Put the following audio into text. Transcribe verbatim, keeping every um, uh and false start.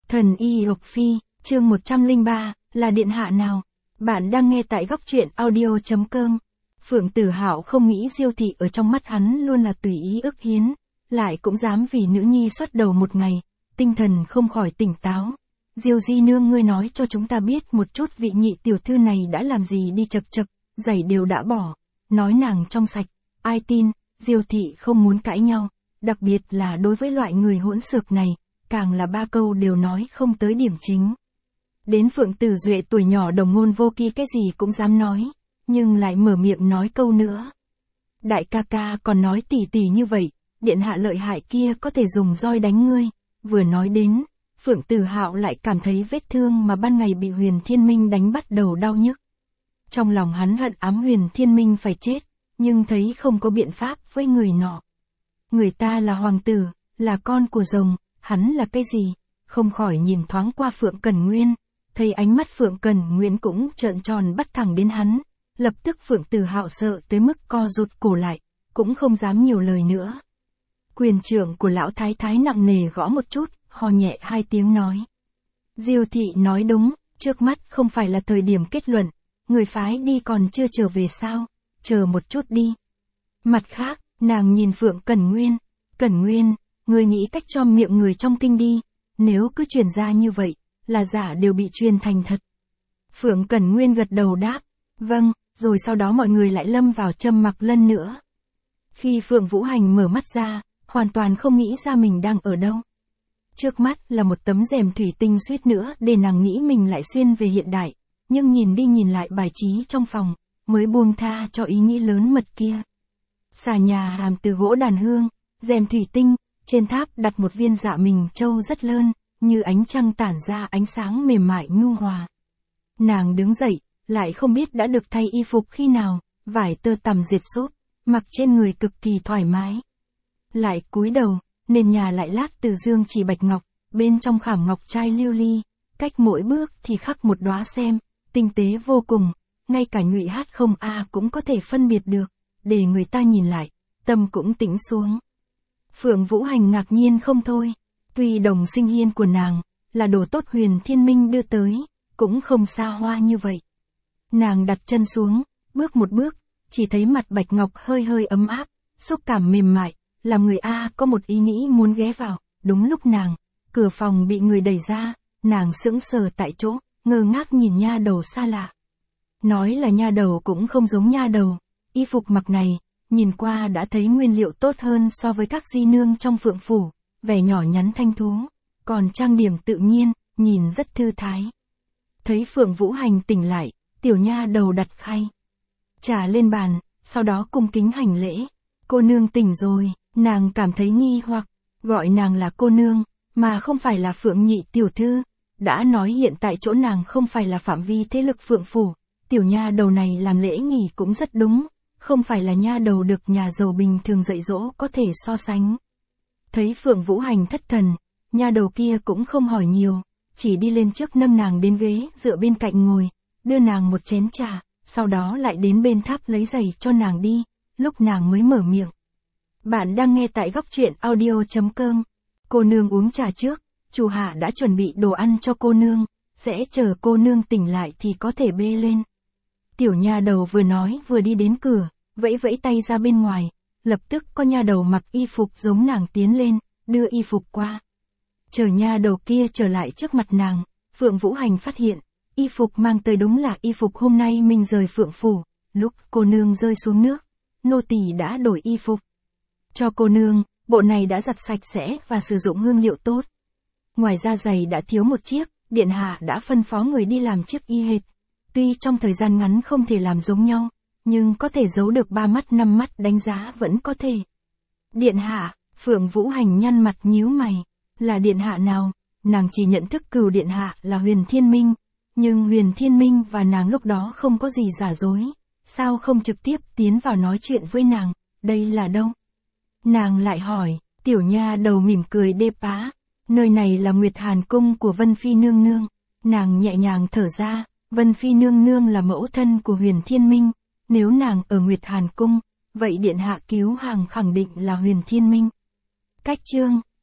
Thần Y Lộc Phi, chương một trăm lẻ ba, là điện hạ nào? Bạn đang nghe tại góc truyện audio chấm com. Phượng Tử Hạo không nghĩ Diêu thị ở trong mắt hắn luôn là tùy ý ức hiến, lại cũng dám vì nữ nhi xuất đầu một ngày, tinh thần không khỏi tỉnh táo. Diêu di nương, ngươi nói cho chúng ta biết một chút vị nhị tiểu thư này đã làm gì đi, chật chật, giày đều đã bỏ, nói nàng trong sạch, ai tin. Diêu thị không muốn cãi nhau, đặc biệt là đối với loại người hỗn xược này, càng là ba câu đều nói không tới điểm chính. Đến Phượng Tử Duệ tuổi nhỏ đồng ngôn vô kỵ, cái gì cũng dám nói, nhưng lại mở miệng nói câu nữa. Đại ca ca còn nói tỉ tỉ như vậy, điện hạ lợi hại kia có thể dùng roi đánh ngươi. Vừa nói đến, Phượng Tử Hạo lại cảm thấy vết thương mà ban ngày bị Huyền Thiên Minh đánh bắt đầu đau nhức. Trong lòng hắn hận ám Huyền Thiên Minh phải chết, nhưng thấy không có biện pháp với người nọ. Người ta là hoàng tử, là con của rồng, hắn là cái gì? Không khỏi nhìn thoáng qua Phượng Cẩn Nguyên, thấy ánh mắt Phượng Cẩn Nguyên cũng trợn tròn bắt thẳng đến hắn, lập tức Phượng Tử Hạo sợ tới mức co rụt cổ lại, cũng không dám nhiều lời nữa. Quyền trưởng của lão thái thái nặng nề gõ một chút, ho nhẹ hai tiếng nói. Diêu thị nói đúng, trước mắt không phải là thời điểm kết luận, người phái đi còn chưa trở về sao, chờ một chút đi. Mặt khác, nàng nhìn Phượng Cẩn Nguyên, Cẩn Nguyên, người nghĩ cách cho miệng người trong kinh đi, nếu cứ truyền ra như vậy, là giả đều bị truyền thành thật. Phượng Cẩn Nguyên gật đầu đáp, vâng, rồi sau đó mọi người lại lâm vào trầm mặc lần nữa. Khi Phượng Vũ Hành mở mắt ra, hoàn toàn không nghĩ ra mình đang ở đâu. Trước mắt là một tấm rèm thủy tinh, suýt nữa để nàng nghĩ mình lại xuyên về hiện đại, nhưng nhìn đi nhìn lại bài trí trong phòng, mới buông tha cho ý nghĩ lớn mật kia. Xà nhà làm từ gỗ đàn hương, rèm thủy tinh, trên tháp đặt một viên dạ mình châu rất lớn, như ánh trăng tản ra ánh sáng mềm mại nhu hòa. Nàng đứng dậy, lại không biết đã được thay y phục khi nào, vải tơ tằm diệt xốp, mặc trên người cực kỳ thoải mái. Lại cúi đầu, nền nhà lại lát từ dương chỉ bạch ngọc, bên trong khảm ngọc trai lưu ly, cách mỗi bước thì khắc một đóa xem, tinh tế vô cùng, ngay cả Nhụy Hát không a cũng có thể phân biệt được, để người ta nhìn lại, tâm cũng tĩnh xuống. Phượng Vũ Hành ngạc nhiên không thôi, tuy đồng sinh hiên của nàng, là đồ tốt Huyền Thiên Minh đưa tới, cũng không xa hoa như vậy. Nàng đặt chân xuống, bước một bước, chỉ thấy mặt bạch ngọc hơi hơi ấm áp, xúc cảm mềm mại, làm người A có một ý nghĩ muốn ghé vào. Đúng lúc nàng, cửa phòng bị người đẩy ra, nàng sững sờ tại chỗ, ngơ ngác nhìn nha đầu xa lạ. Nói là nha đầu cũng không giống nha đầu, y phục mặc này, nhìn qua đã thấy nguyên liệu tốt hơn so với các di nương trong Phượng phủ, vẻ nhỏ nhắn thanh thú, còn trang điểm tự nhiên, nhìn rất thư thái. Thấy Phượng Vũ Hành tỉnh lại, tiểu nha đầu đặt khay trà lên bàn, sau đó cung kính hành lễ. Cô nương tỉnh rồi. Nàng cảm thấy nghi hoặc, gọi nàng là cô nương, mà không phải là Phượng nhị tiểu thư. Đã nói hiện tại chỗ nàng không phải là phạm vi thế lực Phượng phủ, tiểu nha đầu này làm lễ nghỉ cũng rất đúng, không phải là nha đầu được nhà giàu bình thường dạy dỗ có thể so sánh. Thấy Phượng Vũ Hành thất thần, nha đầu kia cũng không hỏi nhiều, chỉ đi lên trước nâng nàng đến ghế dựa bên cạnh ngồi, đưa nàng một chén trà, sau đó lại đến bên tháp lấy giày cho nàng đi, lúc nàng mới mở miệng. Bạn đang nghe tại góc truyện audio chấm com. Cô nương uống trà trước, chủ hạ đã chuẩn bị đồ ăn cho cô nương, sẽ chờ cô nương tỉnh lại thì có thể bê lên. Tiểu nha đầu vừa nói vừa đi đến cửa, vẫy vẫy tay ra bên ngoài, lập tức có nha đầu mặc y phục giống nàng tiến lên, đưa y phục qua. Chờ nha đầu kia trở lại trước mặt nàng, Phượng Vũ Hành phát hiện, y phục mang tới đúng là y phục hôm nay mình rời Phượng phủ, lúc cô nương rơi xuống nước, nô tỳ đã đổi y phục cho cô nương, bộ này đã giặt sạch sẽ và sử dụng hương liệu tốt. Ngoài ra giày đã thiếu một chiếc, điện hạ đã phân phó người đi làm chiếc y hệt. Tuy trong thời gian ngắn không thể làm giống nhau, nhưng có thể giấu được ba mắt năm mắt đánh giá vẫn có thể. Điện hạ, Phượng Vũ Hành nhăn mặt nhíu mày, là điện hạ nào? Nàng chỉ nhận thức Cửu điện hạ là Huyền Thiên Minh, nhưng Huyền Thiên Minh và nàng lúc đó không có gì giả dối, sao không trực tiếp tiến vào nói chuyện với nàng, đây là đâu? Nàng lại hỏi, tiểu nha đầu mỉm cười đê pá, nơi này là Nguyệt Hàn cung của Vân Phi nương nương. Nàng nhẹ nhàng thở ra, Vân Phi nương nương là mẫu thân của Huyền Thiên Minh, nếu nàng ở Nguyệt Hàn cung, vậy điện hạ cứu hàng khẳng định là Huyền Thiên Minh. Cách chương